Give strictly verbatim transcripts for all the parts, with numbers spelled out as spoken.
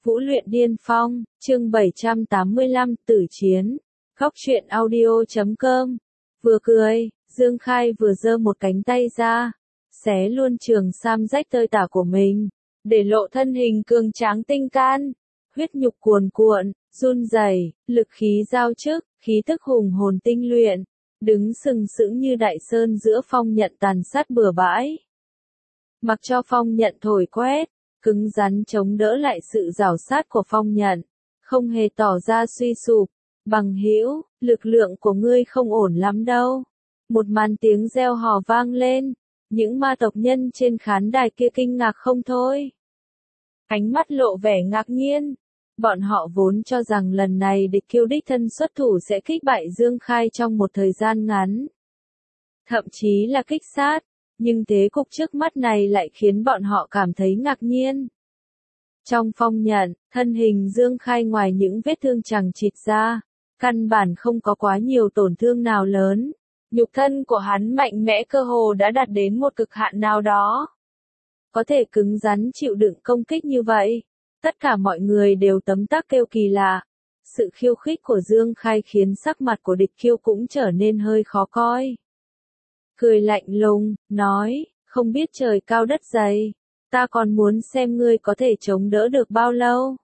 Vũ luyện điên phong, chương bảy trăm tám mươi lăm, tử chiến. Góc truyện audio chấm com. Vừa cười, Dương Khai vừa giơ một cánh tay ra, xé luôn trường sam rách tơi tả của mình, để lộ thân hình cường tráng tinh can, huyết nhục cuồn cuộn, run rẩy, lực khí giao chức, khí tức hùng hồn tinh luyện, đứng sừng sững như đại sơn giữa phong nhận tàn sát bừa bãi. Mặc cho phong nhận thổi quét, cứng rắn chống đỡ lại sự rảo sát của phong nhận, không hề tỏ ra suy sụp. Bằng hữu, lực lượng của ngươi không ổn lắm đâu. Một màn tiếng reo hò vang lên, những ma tộc nhân trên khán đài kia kinh ngạc không thôi. Ánh mắt lộ vẻ ngạc nhiên. Bọn họ vốn cho rằng lần này địch kiêu đích thân xuất thủ sẽ kích bại Dương Khai trong một thời gian ngắn. Thậm chí là kích sát, nhưng thế cục trước mắt này lại khiến bọn họ cảm thấy ngạc nhiên. Trong phong nhận, thân hình Dương Khai ngoài những vết thương chằng chịt ra, căn bản không có quá nhiều tổn thương nào lớn. Nhục thân của hắn mạnh mẽ cơ hồ đã đạt đến một cực hạn nào đó. Có thể cứng rắn chịu đựng công kích như vậy. Tất cả mọi người đều tấm tắc kêu kỳ lạ. Sự khiêu khích của Dương Khai khiến sắc mặt của địch kiêu cũng trở nên hơi khó coi. Cười lạnh lùng, nói, không biết trời cao đất dày, ta còn muốn xem ngươi có thể chống đỡ được bao lâu.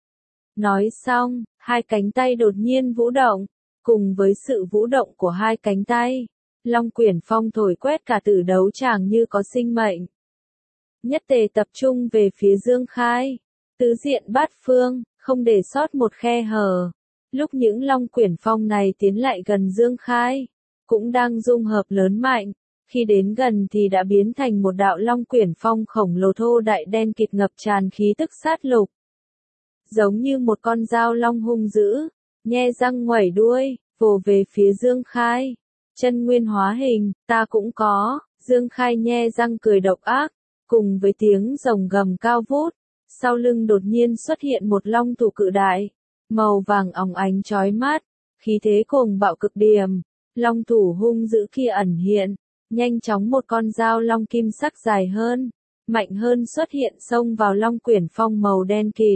Nói xong, hai cánh tay đột nhiên vũ động, cùng với sự vũ động của hai cánh tay, Long Quyển Phong thổi quét cả tử đấu tràng như có sinh mệnh. Nhất tề tập trung về phía Dương Khai, tứ diện bát phương, không để sót một khe hở. Lúc những Long Quyển Phong này tiến lại gần Dương Khai, cũng đang dung hợp lớn mạnh, khi đến gần thì đã biến thành một đạo Long Quyển Phong khổng lồ thô đại đen kịt ngập tràn khí tức sát lục. Giống như một con dao long hung dữ, nhe răng ngoẩy đuôi, vồ về phía Dương Khai. Chân nguyên hóa hình, ta cũng có. Dương Khai nhe răng cười độc ác, cùng với tiếng rồng gầm cao vút, sau lưng đột nhiên xuất hiện một long thủ cự đại, màu vàng óng ánh chói mắt, khí thế cuồng bạo cực điểm. Long thủ hung dữ kia ẩn hiện, nhanh chóng một con dao long kim sắc dài hơn, mạnh hơn xuất hiện xông vào Long Quyển Phong màu đen kịt.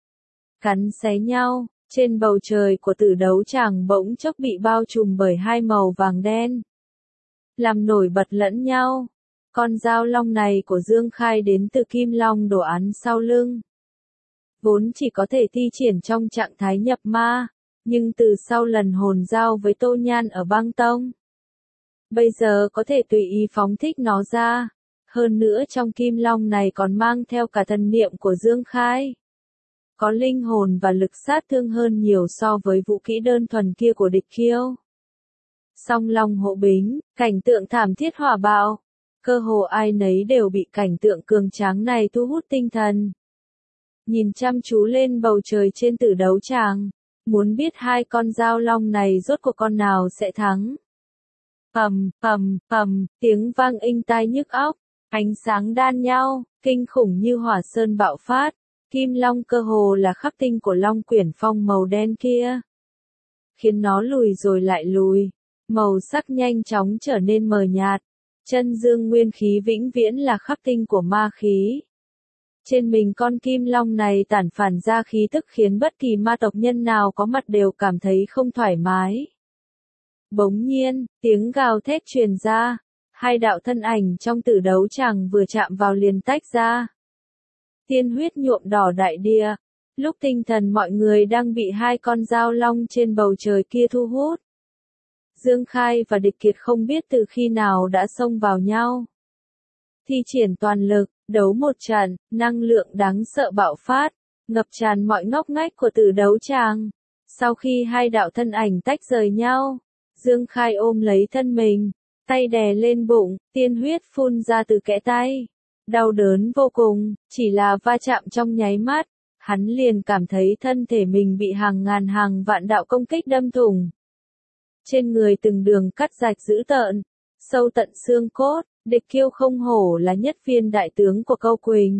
Cắn xé nhau, trên bầu trời của tử đấu tràng bỗng chốc bị bao trùm bởi hai màu vàng đen, làm nổi bật lẫn nhau. Con dao long này của Dương Khai đến từ kim long đồ án sau lưng. Vốn chỉ có thể thi triển trong trạng thái nhập ma, nhưng từ sau lần hồn giao với Tô Nhan ở băng tông, bây giờ có thể tùy ý phóng thích nó ra. Hơn nữa trong kim long này còn mang theo cả thần niệm của Dương Khai. Có linh hồn và lực sát thương hơn nhiều so với vũ kỹ đơn thuần kia của địch kiêu. Song long hộ bính, cảnh tượng thảm thiết hỏa bạo. Cơ hồ ai nấy đều bị cảnh tượng cường tráng này thu hút tinh thần. Nhìn chăm chú lên bầu trời trên tử đấu tràng, muốn biết hai con dao long này rốt cuộc con nào sẽ thắng. Ầm, ầm, ầm, tiếng vang inh tai nhức óc, ánh sáng đan nhau, kinh khủng như hỏa sơn bạo phát. Kim long cơ hồ là khắc tinh của Long Quyển Phong màu đen kia, khiến nó lùi rồi lại lùi, màu sắc nhanh chóng trở nên mờ nhạt. Chân dương nguyên khí vĩnh viễn là khắc tinh của ma khí. Trên mình con kim long này tản phản ra khí tức khiến bất kỳ ma tộc nhân nào có mặt đều cảm thấy không thoải mái. Bỗng nhiên, tiếng gào thét truyền ra, hai đạo thân ảnh trong tử đấu tràng vừa chạm vào liền tách ra. Tiên huyết nhuộm đỏ đại địa, lúc tinh thần mọi người đang bị hai con dao long trên bầu trời kia thu hút. Dương Khai và địch kiệt không biết từ khi nào đã xông vào nhau. Thi triển toàn lực, đấu một trận, năng lượng đáng sợ bạo phát, ngập tràn mọi ngóc ngách của tử đấu tràng. Sau khi hai đạo thân ảnh tách rời nhau, Dương Khai ôm lấy thân mình, tay đè lên bụng, tiên huyết phun ra từ kẽ tay. Đau đớn vô cùng, chỉ là va chạm trong nháy mắt, hắn liền cảm thấy thân thể mình bị hàng ngàn hàng vạn đạo công kích đâm thủng. Trên người từng đường cắt rạch dữ tợn, sâu tận xương cốt, địch kiêu không hổ là nhất viên đại tướng của Câu Quỳnh.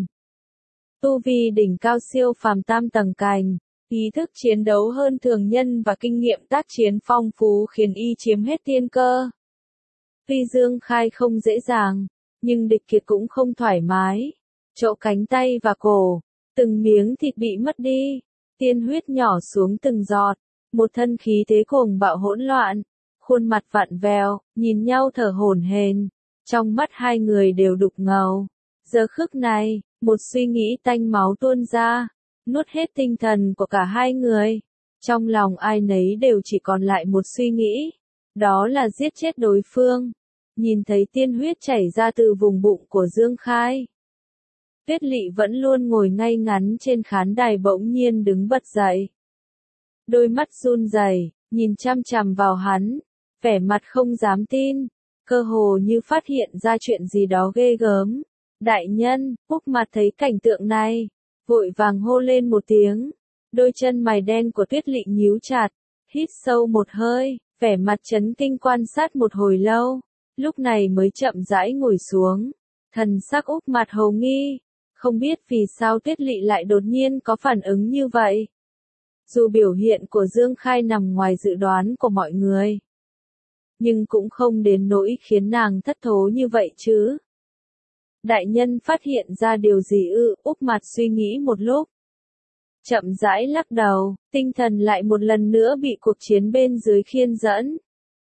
Tu vi đỉnh cao siêu phàm tam tầng cành, ý thức chiến đấu hơn thường nhân và kinh nghiệm tác chiến phong phú khiến y chiếm hết tiên cơ. Tuy Dương Khai không dễ dàng, nhưng địch kiệt cũng không thoải mái. Chỗ cánh tay và cổ, Từng miếng thịt bị mất đi, tiên huyết nhỏ xuống từng giọt, một thân khí thế cuồng bạo hỗn loạn, khuôn mặt vặn vẹo, nhìn nhau thở hổn hển, trong mắt hai người đều đục ngầu. Giờ khắc này, một suy nghĩ tanh máu tuôn ra, nuốt hết tinh thần của cả hai người. Trong lòng ai nấy đều chỉ còn lại một suy nghĩ, đó là giết chết đối phương. Nhìn thấy tiên huyết chảy ra từ vùng bụng của Dương Khai, Tuyết Lị vẫn luôn ngồi ngay ngắn trên khán đài bỗng nhiên đứng bật dậy. Đôi mắt run rẩy, nhìn chăm chằm vào hắn, vẻ mặt không dám tin, cơ hồ như phát hiện ra chuyện gì đó ghê gớm. Đại nhân, Úc Mặt thấy cảnh tượng này, vội vàng hô lên một tiếng. Đôi chân mày đen của Tuyết Lị nhíu chặt, hít sâu một hơi, vẻ mặt chấn kinh quan sát một hồi lâu, lúc này mới chậm rãi ngồi xuống. Thần sắc Úc Mặt hồ nghi, không biết vì sao Tuyết Lị lại đột nhiên có phản ứng như vậy. Dù biểu hiện của Dương Khai nằm ngoài dự đoán của mọi người, nhưng cũng không đến nỗi khiến nàng thất thố như vậy chứ. Đại nhân phát hiện ra điều gì ư? Úc Mặt suy nghĩ một lúc, chậm rãi lắc đầu, tinh thần lại một lần nữa bị cuộc chiến bên dưới khiên dẫn.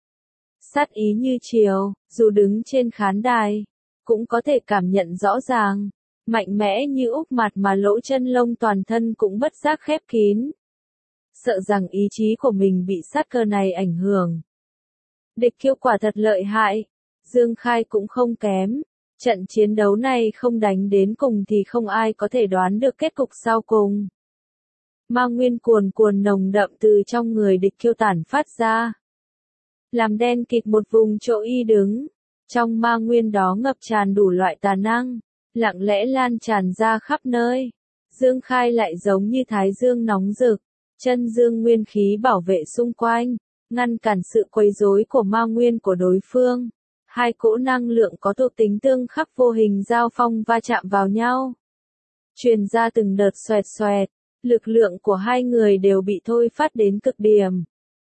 Sát ý như chiều, dù đứng trên khán đài, cũng có thể cảm nhận rõ ràng, mạnh mẽ như Úc Mặt mà lỗ chân lông toàn thân cũng bất giác khép kín. Sợ rằng ý chí của mình bị sát cơ này ảnh hưởng. Địch Kiêu quả thật lợi hại, Dương Khai cũng không kém. Trận chiến đấu này không đánh đến cùng thì không ai có thể đoán được kết cục sau cùng. Ma nguyên cuồn cuồn nồng đậm từ trong người Địch Kiêu tản phát ra, làm đen kịt một vùng chỗ y đứng. Trong ma nguyên đó ngập tràn đủ loại tà năng, lặng lẽ lan tràn ra khắp nơi. Dương Khai lại giống như thái dương nóng rực, chân dương nguyên khí bảo vệ xung quanh, ngăn cản sự quấy rối của ma nguyên của đối phương. Hai cỗ năng lượng có thuộc tính tương khắc vô hình giao phong va chạm vào nhau, truyền ra từng đợt xoẹt xoẹt, lực lượng của hai người đều bị thôi phát đến cực điểm.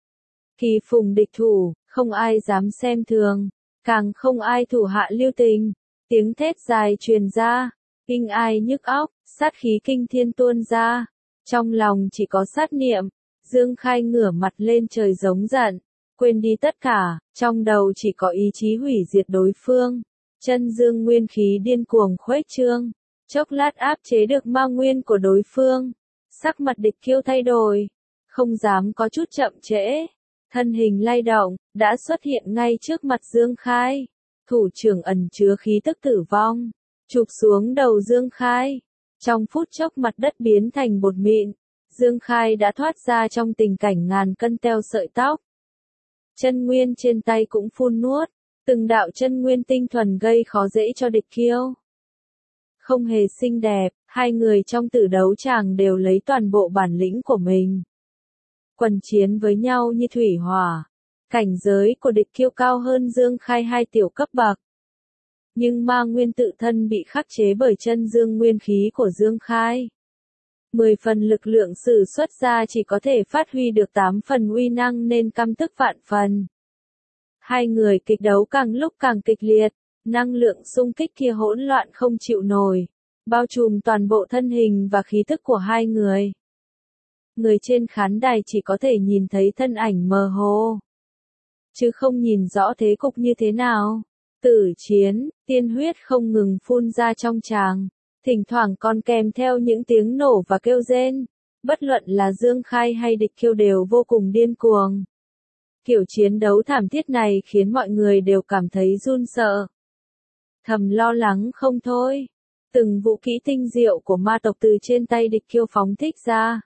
Kỳ phùng địch thủ, không ai dám xem thường, càng không ai thủ hạ lưu tình. Tiếng thét dài truyền ra, kinh ai nhức óc, sát khí kinh thiên tuôn ra. Trong lòng chỉ có sát niệm, Dương Khai ngửa mặt lên trời giống giận, quên đi tất cả, trong đầu chỉ có ý chí hủy diệt đối phương. Chân dương nguyên khí điên cuồng khuếch trương, chốc lát áp chế được ma nguyên của đối phương. Sắc mặt Địch Kiêu thay đổi, không dám có chút chậm trễ. Thân hình lay động, đã xuất hiện ngay trước mặt Dương Khai. Thủ trưởng ẩn chứa khí tức tử vong, chụp xuống đầu Dương Khai. Trong phút chốc mặt đất biến thành bột mịn, Dương Khai đã thoát ra trong tình cảnh ngàn cân teo sợi tóc. Chân nguyên trên tay cũng phun nuốt, từng đạo chân nguyên tinh thuần gây khó dễ cho Địch Kiêu. Không hề xinh đẹp, hai người trong tử đấu tràng đều lấy toàn bộ bản lĩnh của mình. Quần chiến với nhau như thủy hỏa. Cảnh giới của Địch Kiêu cao hơn Dương Khai hai tiểu cấp bậc. Nhưng ma nguyên tự thân bị khắc chế bởi chân dương nguyên khí của Dương Khai. Mười phần lực lượng sử xuất ra chỉ có thể phát huy được tám phần uy năng nên căm tức vạn phần. Hai người kịch đấu càng lúc càng kịch liệt, năng lượng xung kích kia hỗn loạn không chịu nổi, bao trùm toàn bộ thân hình và khí thức của hai người. Người trên khán đài chỉ có thể nhìn thấy thân ảnh mơ hồ, chứ không nhìn rõ thế cục như thế nào. Tử chiến, tiên huyết không ngừng phun ra trong tràng, thỉnh thoảng còn kèm theo những tiếng nổ và kêu rên. Bất luận là Dương Khai hay Địch Kiêu đều vô cùng điên cuồng. Kiểu chiến đấu thảm thiết này khiến mọi người đều cảm thấy run sợ, thầm lo lắng không thôi. Từng vũ kỹ tinh diệu của ma tộc từ trên tay Địch Kiêu phóng thích ra,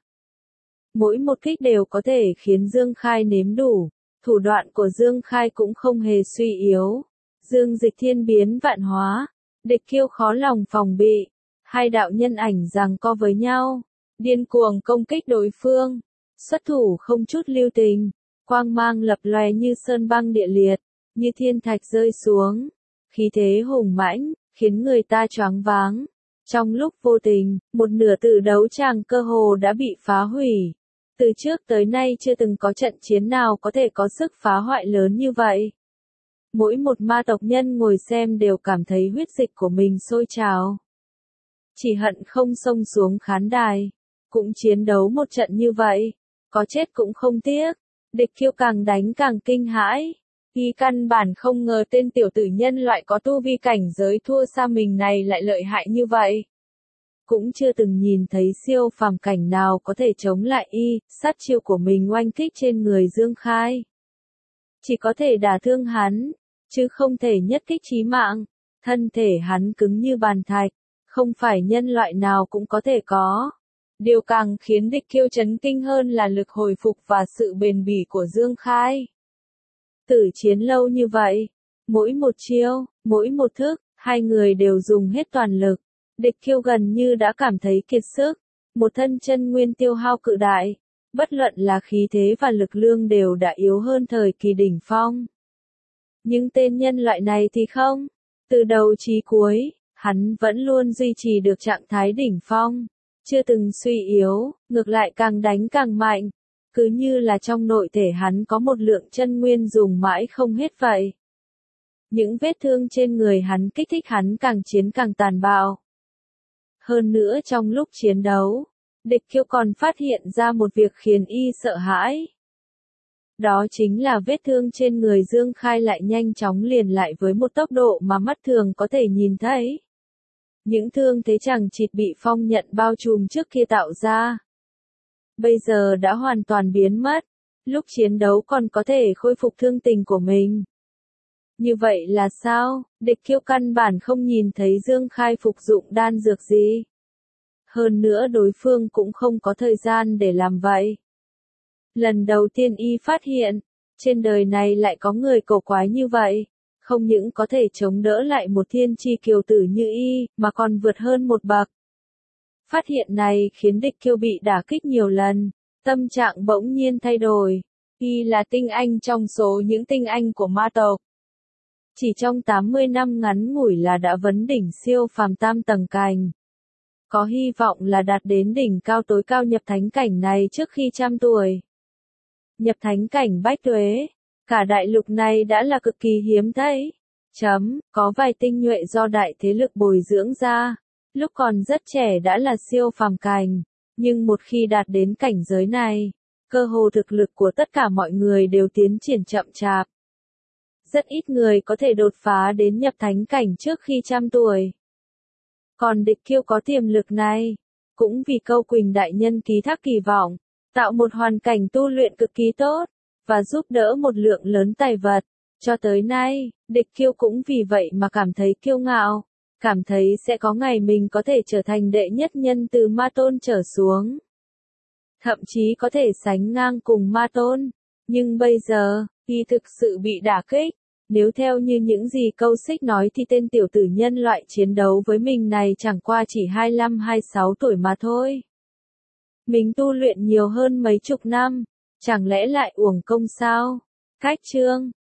mỗi một kích đều có thể khiến Dương Khai nếm đủ. Thủ đoạn của Dương Khai cũng không hề suy yếu. Dương Dịch thiên biến vạn hóa, Địch Kiêu khó lòng phòng bị. Hai đạo nhân ảnh giằng co với nhau, điên cuồng công kích đối phương, xuất thủ không chút lưu tình, quang mang lập lòe như sơn băng địa liệt, như thiên thạch rơi xuống, khí thế hùng mãnh, khiến người ta choáng váng. Trong lúc vô tình, một nửa tử đấu tràng cơ hồ đã bị phá hủy. Từ trước tới nay chưa từng có trận chiến nào có thể có sức phá hoại lớn như vậy. Mỗi một ma tộc nhân ngồi xem đều cảm thấy huyết dịch của mình sôi trào. chỉ hận không xông xuống khán đài, cũng chiến đấu một trận như vậy, có chết cũng không tiếc. Địch Kiêu càng đánh càng kinh hãi, y căn bản không ngờ tên tiểu tử nhân loại có tu vi cảnh giới thua xa mình này lại lợi hại như vậy. Cũng chưa từng nhìn thấy siêu phàm cảnh nào có thể chống lại y, sát chiêu của mình oanh kích trên người Dương Khai. Chỉ có thể đả thương hắn, chứ không thể nhất kích chí mạng, thân thể hắn cứng như bàn thạch, không phải nhân loại nào cũng có thể có. Điều càng khiến Địch Kiêu chấn kinh hơn là lực hồi phục và sự bền bỉ của Dương Khai. Tử chiến lâu như vậy, mỗi một chiêu, mỗi một thức, hai người đều dùng hết toàn lực. Địch Kiêu gần như đã cảm thấy kiệt sức, một thân chân nguyên tiêu hao cự đại, bất luận là khí thế và lực lượng đều đã yếu hơn thời kỳ đỉnh phong. Nhưng tên nhân loại này thì không, từ đầu chí cuối, hắn vẫn luôn duy trì được trạng thái đỉnh phong, chưa từng suy yếu, ngược lại càng đánh càng mạnh, cứ như là trong nội thể hắn có một lượng chân nguyên dùng mãi không hết vậy. Những vết thương trên người hắn kích thích hắn càng chiến càng tàn bạo. Hơn nữa trong lúc chiến đấu, Địch Kiêu còn phát hiện ra một việc khiến y sợ hãi. Đó chính là vết thương trên người Dương Khai lại nhanh chóng liền lại với một tốc độ mà mắt thường có thể nhìn thấy. Những thương thế chằng chịt bị phong nhận bao trùm trước kia tạo ra, bây giờ đã hoàn toàn biến mất, lúc chiến đấu còn có thể khôi phục thương tình của mình. Như vậy là sao? Địch Kiêu căn bản không nhìn thấy Dương Khai phục dụng đan dược gì. Hơn nữa đối phương cũng không có thời gian để làm vậy. Lần đầu tiên y phát hiện, trên đời này lại có người cổ quái như vậy, không những có thể chống đỡ lại một thiên chi kiều tử như y, mà còn vượt hơn một bậc. Phát hiện này khiến Địch Kiêu bị đả kích nhiều lần, tâm trạng bỗng nhiên thay đổi. Y là tinh anh trong số những tinh anh của ma tộc. Chỉ trong tám mươi năm ngắn ngủi là đã vấn đỉnh siêu phàm tam tầng cảnh. Có hy vọng là đạt đến đỉnh cao tối cao nhập thánh cảnh này trước khi trăm tuổi. Nhập thánh cảnh bách tuế, cả đại lục này đã là cực kỳ hiếm thấy. Chấm, có vài tinh nhuệ do đại thế lực bồi dưỡng ra, lúc còn rất trẻ đã là siêu phàm cảnh, nhưng một khi đạt đến cảnh giới này, cơ hồ thực lực của tất cả mọi người đều tiến triển chậm chạp. Rất ít người có thể đột phá đến nhập thánh cảnh trước khi trăm tuổi. Còn Địch Kiêu có tiềm lực này, cũng vì Câu Quỳnh đại nhân ký thác kỳ vọng, tạo một hoàn cảnh tu luyện cực kỳ tốt, và giúp đỡ một lượng lớn tài vật. Cho tới nay, Địch Kiêu cũng vì vậy mà cảm thấy kiêu ngạo, cảm thấy sẽ có ngày mình có thể trở thành đệ nhất nhân từ ma tôn trở xuống. Thậm chí có thể sánh ngang cùng ma tôn. Nhưng bây giờ, y thực sự bị đả kích. Nếu theo như những gì Câu Xích nói thì tên tiểu tử nhân loại chiến đấu với mình này chẳng qua chỉ hai mươi lăm hai mươi sáu tuổi mà thôi. Mình tu luyện nhiều hơn mấy chục năm, chẳng lẽ lại uổng công sao? Cách chương